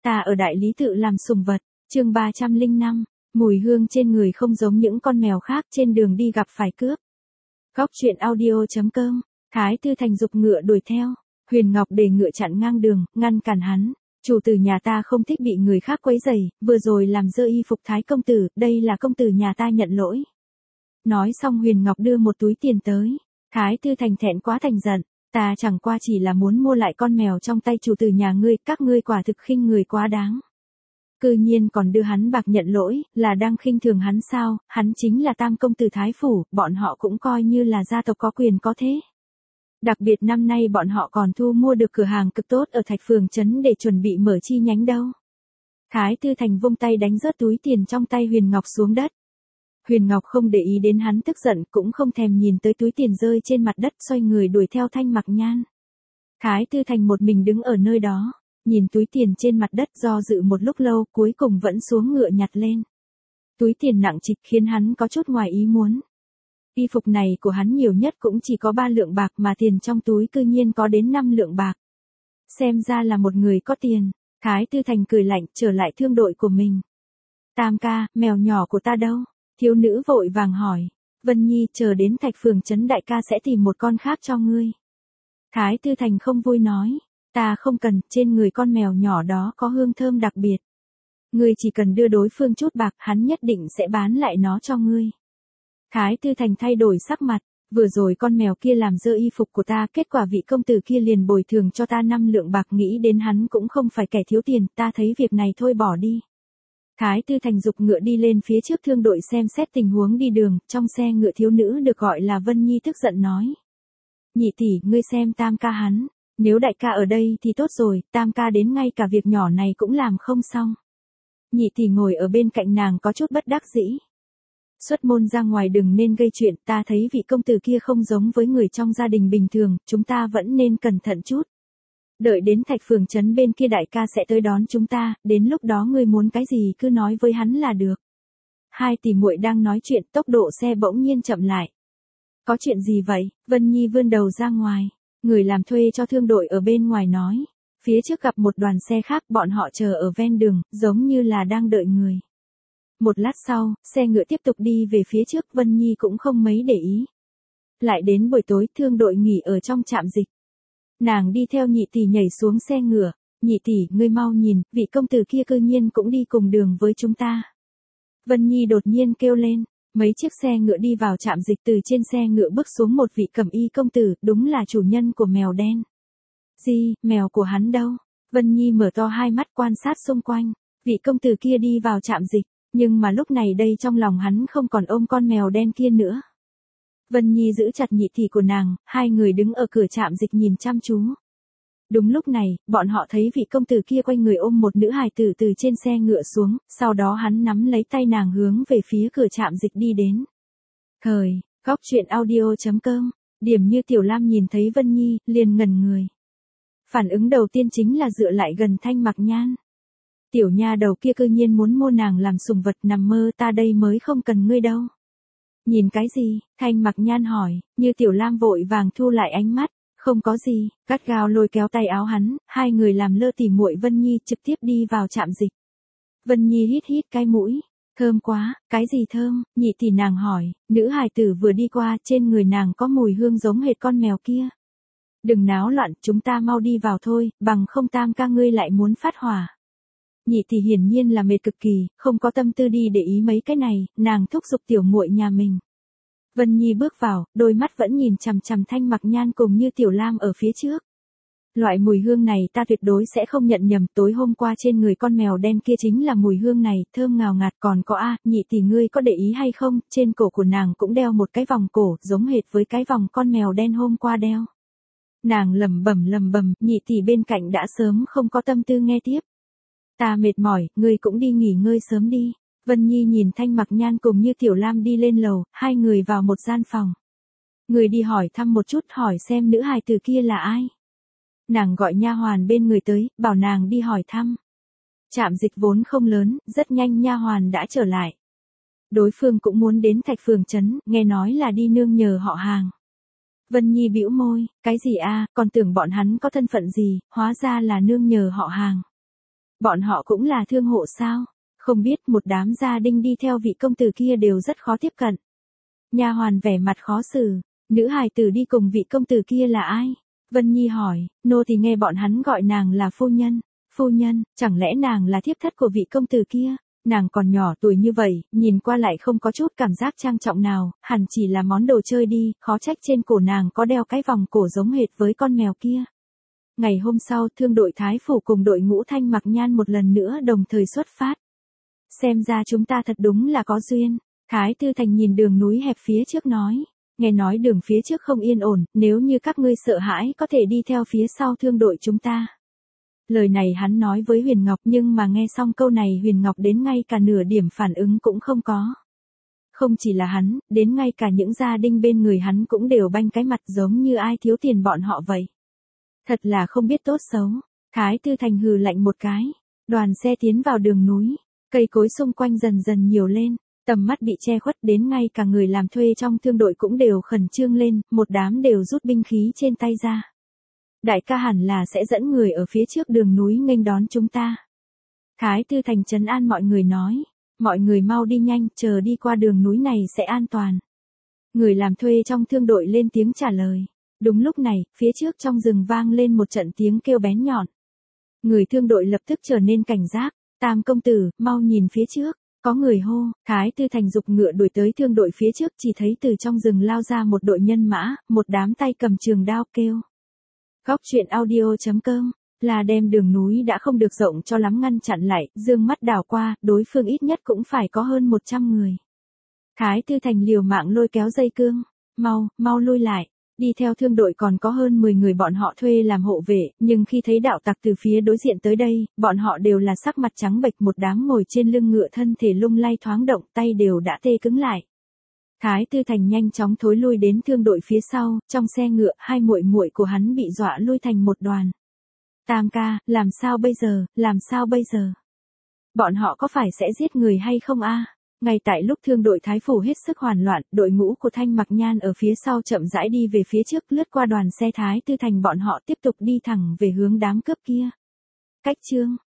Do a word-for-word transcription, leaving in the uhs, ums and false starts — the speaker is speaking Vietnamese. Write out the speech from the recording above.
Ta ở đại lý tự làm sùng vật, chương ba trăm lẻ năm, mùi hương trên người không giống những con mèo khác trên đường đi gặp phải cướp. Góc truyện audio chấm com, Thái Tư Thành giục ngựa đuổi theo, Huyền Ngọc để ngựa chặn ngang đường, ngăn cản hắn. Chủ tử nhà ta không thích bị người khác quấy rầy, vừa rồi làm dơ y phục Thái công tử, đây là công tử nhà ta nhận lỗi. Nói xong Huyền Ngọc đưa một túi tiền tới, Thái Tư Thành thẹn quá thành giận, ta chẳng qua chỉ là muốn mua lại con mèo trong tay chủ tử nhà ngươi, các ngươi quả thực khinh người quá đáng. Cư nhiên còn đưa hắn bạc nhận lỗi, là đang khinh thường hắn sao, hắn chính là tam công tử Thái phủ, bọn họ cũng coi như là gia tộc có quyền có thế. Đặc biệt năm nay bọn họ còn thu mua được cửa hàng cực tốt ở Thạch Phường Trấn để chuẩn bị mở chi nhánh đâu. Thái Tư Thành vung tay đánh rớt túi tiền trong tay Huyền Ngọc xuống đất. Huyền Ngọc không để ý đến hắn tức giận, cũng không thèm nhìn tới túi tiền rơi trên mặt đất, xoay người đuổi theo Thanh Mặc Nhan. Thái Tư Thành một mình đứng ở nơi đó, nhìn túi tiền trên mặt đất do dự một lúc lâu, cuối cùng vẫn xuống ngựa nhặt lên. Túi tiền nặng trịch khiến hắn có chút ngoài ý muốn. Y phục này của hắn nhiều nhất cũng chỉ có ba lượng bạc mà tiền trong túi cư nhiên có đến năm lượng bạc. Xem ra là một người có tiền. Thái Tư Thành cười lạnh trở lại thương đội của mình. Tam ca, mèo nhỏ của ta đâu? Thiếu nữ vội vàng hỏi. Vân Nhi chờ đến Thạch Phường Trấn đại ca sẽ tìm một con khác cho ngươi. Thái Tư Thành không vui nói. Ta không cần, trên người con mèo nhỏ đó có hương thơm đặc biệt. Ngươi chỉ cần đưa đối phương chút bạc, hắn nhất định sẽ bán lại nó cho ngươi. Thái Tư Thành thay đổi sắc mặt, vừa rồi con mèo kia làm dơ y phục của ta, kết quả vị công tử kia liền bồi thường cho ta năm lượng bạc, nghĩ đến hắn cũng không phải kẻ thiếu tiền, ta thấy việc này thôi bỏ đi. Thái Tư Thành giục ngựa đi lên phía trước thương đội xem xét tình huống đi đường, trong xe ngựa thiếu nữ được gọi là Vân Nhi tức giận nói. Nhị tỷ, ngươi xem tam ca hắn, nếu đại ca ở đây thì tốt rồi, tam ca đến ngay cả việc nhỏ này cũng làm không xong. Nhị tỷ ngồi ở bên cạnh nàng có chút bất đắc dĩ. Xuất môn ra ngoài đừng nên gây chuyện, ta thấy vị công tử kia không giống với người trong gia đình bình thường, chúng ta vẫn nên cẩn thận chút. Đợi đến Thạch Phường Trấn bên kia đại ca sẽ tới đón chúng ta, đến lúc đó ngươi muốn cái gì cứ nói với hắn là được. Hai tỷ muội đang nói chuyện, tốc độ xe bỗng nhiên chậm lại. Có chuyện gì vậy? Vân Nhi vươn đầu ra ngoài, người làm thuê cho thương đội ở bên ngoài nói. Phía trước gặp một đoàn xe khác, bọn họ chờ ở ven đường, giống như là đang đợi người. Một lát sau, xe ngựa tiếp tục đi về phía trước, Vân Nhi cũng không mấy để ý. Lại đến buổi tối, thương đội nghỉ ở trong trạm dịch. Nàng đi theo nhị tỷ nhảy xuống xe ngựa, nhị tỷ, ngươi mau nhìn, vị công tử kia cư nhiên cũng đi cùng đường với chúng ta. Vân Nhi đột nhiên kêu lên, mấy chiếc xe ngựa đi vào trạm dịch, từ trên xe ngựa bước xuống một vị cẩm y công tử, đúng là chủ nhân của mèo đen. Gì, mèo của hắn đâu? Vân Nhi mở to hai mắt quan sát xung quanh, vị công tử kia đi vào trạm dịch. Nhưng mà lúc này đây trong lòng hắn không còn ôm con mèo đen kia nữa. Vân Nhi giữ chặt nhị tỷ của nàng, hai người đứng ở cửa trạm dịch nhìn chăm chú. Đúng lúc này, bọn họ thấy vị công tử kia quay người ôm một nữ hài tử từ trên xe ngựa xuống, sau đó hắn nắm lấy tay nàng hướng về phía cửa trạm dịch đi đến. Thời, góc truyện audio chấm com, điểm như Tiểu Lam nhìn thấy Vân Nhi, liền ngẩn người. Phản ứng đầu tiên chính là dựa lại gần Thanh Mặc Nhan. Tiểu nha đầu kia cư nhiên muốn mua nàng làm sùng vật, nằm mơ, ta đây mới không cần ngươi đâu. Nhìn cái gì? Thanh Mặc Nhan hỏi, như Tiểu Lam vội vàng thu lại ánh mắt, không có gì, gắt gao lôi kéo tay áo hắn, hai người làm lơ tỉ muội Vân Nhi trực tiếp đi vào trạm dịch. Vân Nhi hít hít cái mũi, thơm quá, cái gì thơm, nhị tỷ nàng hỏi, nữ hài tử vừa đi qua, trên người nàng có mùi hương giống hệt con mèo kia. Đừng náo loạn, chúng ta mau đi vào thôi, bằng không tam ca ngươi lại muốn phát hỏa. Nhị tỷ hiển nhiên là mệt cực kỳ, không có tâm tư đi để ý mấy cái này, nàng thúc giục tiểu muội nhà mình. Vân Nhi bước vào, đôi mắt vẫn nhìn chằm chằm Thanh Mặc Nhan cùng như Tiểu Lam ở phía trước. Loại mùi hương này ta tuyệt đối sẽ không nhận nhầm, tối hôm qua trên người con mèo đen kia chính là mùi hương này, thơm ngào ngạt, còn có a, nhị tỷ ngươi có để ý hay không, trên cổ của nàng cũng đeo một cái vòng cổ, giống hệt với cái vòng con mèo đen hôm qua đeo. Nàng lẩm bẩm lẩm bẩm, nhị tỷ bên cạnh đã sớm không có tâm tư nghe tiếp. Ta mệt mỏi, ngươi cũng đi nghỉ ngơi sớm đi. Vân Nhi nhìn Thanh Mặc Nhan cùng như Tiểu Lam đi lên lầu, hai người vào một gian phòng. Người đi hỏi thăm một chút, hỏi xem nữ hài tử kia là ai. Nàng gọi nha hoàn bên người tới, bảo nàng đi hỏi thăm. Trạm dịch vốn không lớn, rất nhanh nha hoàn đã trở lại. Đối phương cũng muốn đến Thạch Phường Trấn, nghe nói là đi nương nhờ họ hàng. Vân Nhi bĩu môi, cái gì a, còn tưởng bọn hắn có thân phận gì, hóa ra là nương nhờ họ hàng. Bọn họ cũng là thương hộ sao? Không biết, một đám gia đình đi theo vị công tử kia đều rất khó tiếp cận. Nha hoàn vẻ mặt khó xử, nữ hài tử đi cùng vị công tử kia là ai? Vân Nhi hỏi, nô thì nghe bọn hắn gọi nàng là phu nhân. Phu nhân, chẳng lẽ nàng là thiếp thất của vị công tử kia? Nàng còn nhỏ tuổi như vậy, nhìn qua lại không có chút cảm giác trang trọng nào, hẳn chỉ là món đồ chơi đi, khó trách trên cổ nàng có đeo cái vòng cổ giống hệt với con mèo kia. Ngày hôm sau, thương đội Thái Phủ cùng đội ngũ Thanh Mặc Nhan một lần nữa đồng thời xuất phát. Xem ra chúng ta thật đúng là có duyên. Thái Tư Thành nhìn đường núi hẹp phía trước nói. Nghe nói đường phía trước không yên ổn, nếu như các ngươi sợ hãi có thể đi theo phía sau thương đội chúng ta. Lời này hắn nói với Huyền Ngọc, nhưng mà nghe xong câu này Huyền Ngọc đến ngay cả nửa điểm phản ứng cũng không có. Không chỉ là hắn, đến ngay cả những gia đình bên người hắn cũng đều banh cái mặt giống như ai thiếu tiền bọn họ vậy. Thật là không biết tốt xấu. Thái Tư Thành hừ lạnh một cái. Đoàn xe tiến vào đường núi. Cây cối xung quanh dần dần nhiều lên. Tầm mắt bị che khuất, đến ngay cả người làm thuê trong thương đội cũng đều khẩn trương lên, một đám đều rút binh khí trên tay ra. Đại ca hẳn là sẽ dẫn người ở phía trước đường núi nghênh đón chúng ta. Thái Tư Thành trấn an mọi người nói. Mọi người mau đi nhanh, chờ đi qua đường núi này sẽ an toàn. Người làm thuê trong thương đội lên tiếng trả lời. Đúng lúc này, phía trước trong rừng vang lên một trận tiếng kêu bén nhọn. Người thương đội lập tức trở nên cảnh giác. Tam công tử, mau nhìn phía trước. Có người hô, Thái Tư Thành giục ngựa đuổi tới thương đội phía trước, chỉ thấy từ trong rừng lao ra một đội nhân mã, một đám tay cầm trường đao kêu. Góc truyện audio chấm com là đem đường núi đã không được rộng cho lắm ngăn chặn lại, dương mắt đảo qua, đối phương ít nhất cũng phải có hơn một trăm người. Thái Tư Thành liều mạng lôi kéo dây cương, mau, mau lui lại. Đi theo thương đội còn có hơn mười người bọn họ thuê làm hộ vệ, nhưng khi thấy đạo tặc từ phía đối diện tới đây, bọn họ đều là sắc mặt trắng bệch, một đám ngồi trên lưng ngựa thân thể lung lay thoáng động, tay đều đã tê cứng lại. Thái Tư Thành nhanh chóng thối lui đến thương đội phía sau, trong xe ngựa, hai muội muội của hắn bị dọa lui thành một đoàn. Tam ca, làm sao bây giờ, làm sao bây giờ? Bọn họ có phải sẽ giết người hay không a? Ngay tại lúc thương đội Thái Phủ hết sức hoảng loạn, đội ngũ của Thanh Mặc Nhan ở phía sau chậm rãi đi về phía trước, lướt qua đoàn xe Thái Tư Thành, bọn họ tiếp tục đi thẳng về hướng đám cướp kia. Cách chương